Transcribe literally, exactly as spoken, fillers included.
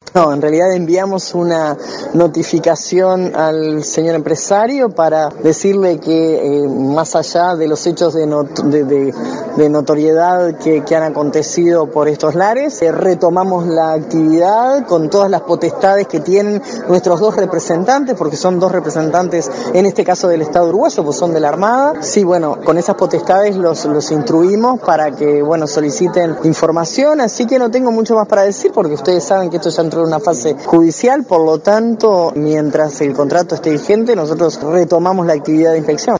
No, en realidad enviamos una notificación al señor empresario para decirle que eh, más allá de los hechos de, not- de, de, de notoriedad que, que han acontecido por estos lares, eh, retomamos la actividad con todas las potestades que tienen nuestros dos representantes, porque son dos representantes en este caso del Estado uruguayo, pues son de la Armada. Sí, bueno, con esas potestades los, los instruimos para que, bueno, soliciten información, así que no tengo mucho más para decir porque ustedes saben que esto ya entró en una fase judicial, por lo tanto, mientras el contrato esté vigente, nosotros retomamos la actividad de inspección.